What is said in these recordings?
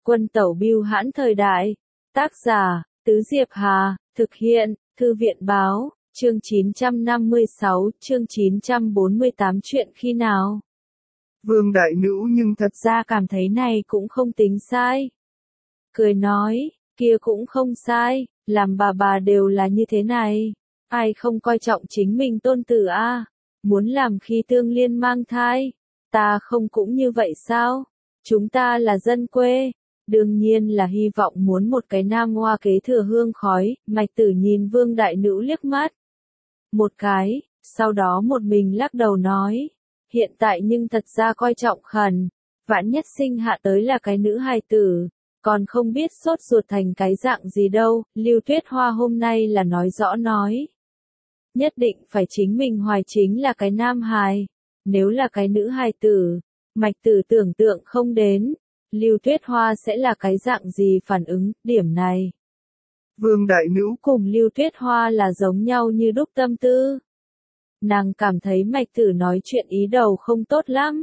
Quân tẩu bưu hãn thời đại. Tác giả, Tứ Diệp Hà, thực hiện, Thư viện báo, chương 956, chương 948 chuyện khi nào. Vương đại nữ nhưng thật ra cảm thấy này cũng không tính sai. Cười nói, kia cũng không sai, làm bà đều là như thế này. Ai không coi trọng chính mình tôn tử a? Muốn làm khi tương liên mang thai. Ta không cũng như vậy sao? Chúng ta là dân quê. Đương nhiên là hy vọng muốn một cái nam hoa kế thừa hương khói. Mạch Tử nhìn Vương đại nữ liếc mắt một cái, sau đó một mình lắc đầu nói. Hiện tại nhưng thật ra coi trọng khẩn. Vạn nhất sinh hạ tới là cái nữ hài tử. Còn không biết sốt ruột thành cái dạng gì đâu. Lưu Tuyết Hoa hôm nay là nói rõ nói. Nhất định phải chính mình hoài chính là cái nam hài. Nếu là cái nữ hài tử, Mạch Tử tưởng tượng không đến. Lưu Tuyết Hoa sẽ là cái dạng gì phản ứng, điểm này. Vương đại nữ cùng Lưu Tuyết Hoa là giống nhau như đúc tâm tư. Nàng cảm thấy Mạch Tử nói chuyện ý đầu không tốt lắm.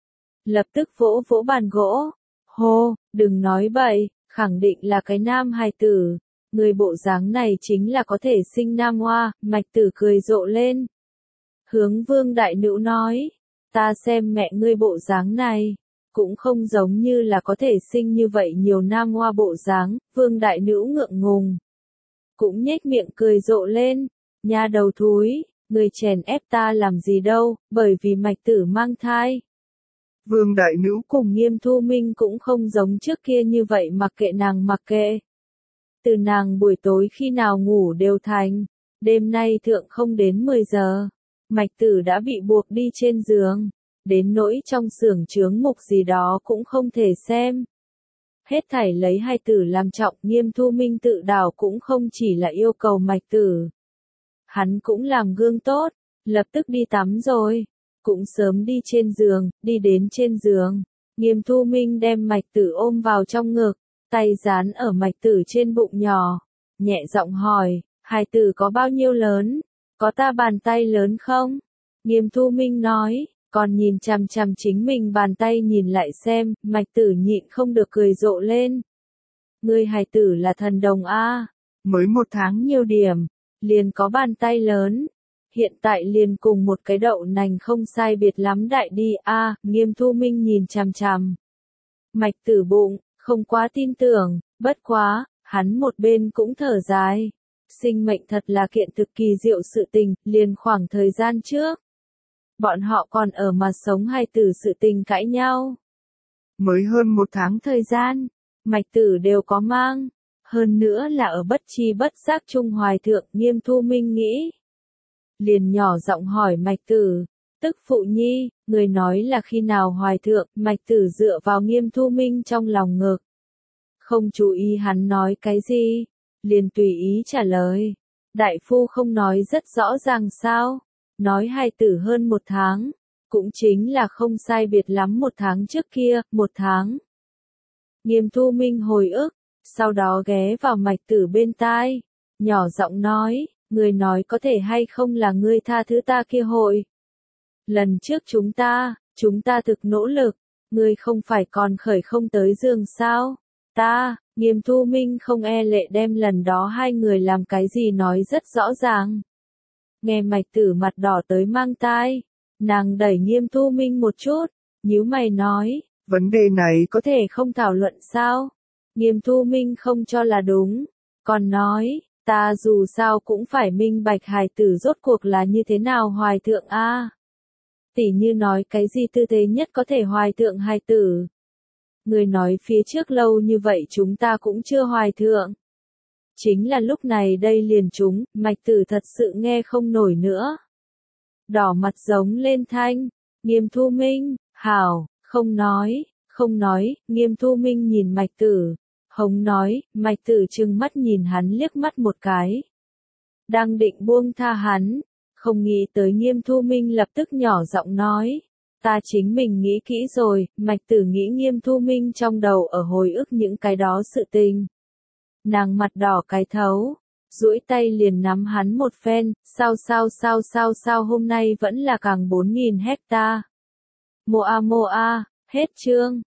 Lập tức vỗ vỗ bàn gỗ. Hô, đừng nói bậy, khẳng định là cái nam hài tử. Người bộ dáng này chính là có thể sinh nam hoa, Mạch Tử cười rộ lên. Hướng Vương đại nữ nói, ta xem mẹ ngươi bộ dáng này, cũng không giống như là có thể sinh như vậy nhiều nam hoa bộ dáng. Vương đại nữ ngượng ngùng, cũng nhếch miệng cười rộ lên. Nha đầu thúi, người chèn ép ta làm gì đâu, bởi vì Mạch Tử mang thai. Vương đại nữ cùng Nghiêm Thu Minh cũng không giống trước kia như vậy mặc kệ nàng mặc kệ. Từ nàng buổi tối khi nào ngủ đều thành. Đêm nay thượng không đến 10 giờ. Mạch Tử đã bị buộc đi trên giường. Đến nỗi trong xưởng chướng mục gì đó cũng không thể xem. Hết thảy lấy hai tử làm trọng. Nghiêm Thu Minh tự đảo cũng không chỉ là yêu cầu Mạch Tử. Hắn cũng làm gương tốt. Lập tức đi tắm rồi. Cũng sớm đi trên giường. Đi đến trên giường. Nghiêm Thu Minh đem Mạch Tử ôm vào trong ngực. Tay dán ở Mạch Tử trên bụng nhỏ. Nhẹ giọng hỏi, hài tử có bao nhiêu lớn? Có ta bàn tay lớn không? Nghiêm Thu Minh nói, còn nhìn chằm chằm chính mình bàn tay nhìn lại xem. Mạch Tử nhịn không được cười rộ lên. Ngươi hài tử là thần đồng a, mới 1 tháng nhiều điểm, liền có bàn tay lớn. Hiện tại liền cùng một cái đậu nành không sai biệt lắm đại đi a. Nghiêm Thu Minh nhìn chằm chằm Mạch Tử bụng, không quá tin tưởng, bất quá, hắn một bên cũng thở dài. Sinh mệnh thật là kiện thực kỳ diệu sự tình, liền khoảng thời gian trước. Bọn họ còn ở mà sống hài tử sự tình cãi nhau. Mới hơn 1 tháng thời gian, Mạch Tử đều có mang. Hơn nữa là ở bất chi bất giác trung hoài thượng. Nghiêm Thu Minh nghĩ. Liền nhỏ giọng hỏi Mạch Tử. Tức phụ nhi, người nói là khi nào hoài thượng. Mạch Tử dựa vào Nghiêm Thu Minh trong lòng ngực. Không chú ý hắn nói cái gì. Liền tùy ý trả lời. Đại phu không nói rất rõ ràng sao. Nói hài tử hơn 1 tháng. Cũng chính là không sai biệt lắm 1 tháng trước kia, 1 tháng. Nghiêm Thu Minh hồi ức. Sau đó ghé vào Mạch Tử bên tai. Nhỏ giọng nói, người nói có thể hay không là ngươi tha thứ ta kia hội. Lần trước chúng ta thực nỗ lực. Ngươi không phải còn khởi không tới giường sao? Nghiêm Thu Minh không e lệ đem lần đó hai người làm cái gì nói rất rõ ràng. Nghe Mạch Tử mặt đỏ tới mang tai. Nàng đẩy Nghiêm Thu Minh một chút, nhíu mày nói. Vấn đề này có thể không thảo luận sao? Nghiêm Thu Minh không cho là đúng. Còn nói, ta dù sao cũng phải minh bạch hài tử rốt cuộc là như thế nào hoài thượng a. Tỉ như nói cái gì tư thế nhất có thể hoài thượng hài tử. Người nói phía trước lâu như vậy chúng ta cũng chưa hoài thượng. Chính là lúc này đây liền chúng, Mạch Tử thật sự nghe không nổi nữa. Đỏ mặt giống lên thanh. Nghiêm Thu Minh, hảo, không nói, Nghiêm Thu Minh nhìn Mạch Tử. Hống nói, Mạch Tử trừng mắt nhìn hắn liếc mắt một cái. Đang định buông tha hắn, không nghĩ tới Nghiêm Thu Minh lập tức nhỏ giọng nói. Ta chính mình nghĩ kỹ rồi. Mạch Tử nghĩ Nghiêm Thu Minh trong đầu ở hồi ức những cái đó sự tình. Nàng mặt đỏ cái thấu, duỗi tay liền nắm hắn một phen. Sao hôm nay vẫn là càng 4.000 hecta. Moa, hết chương.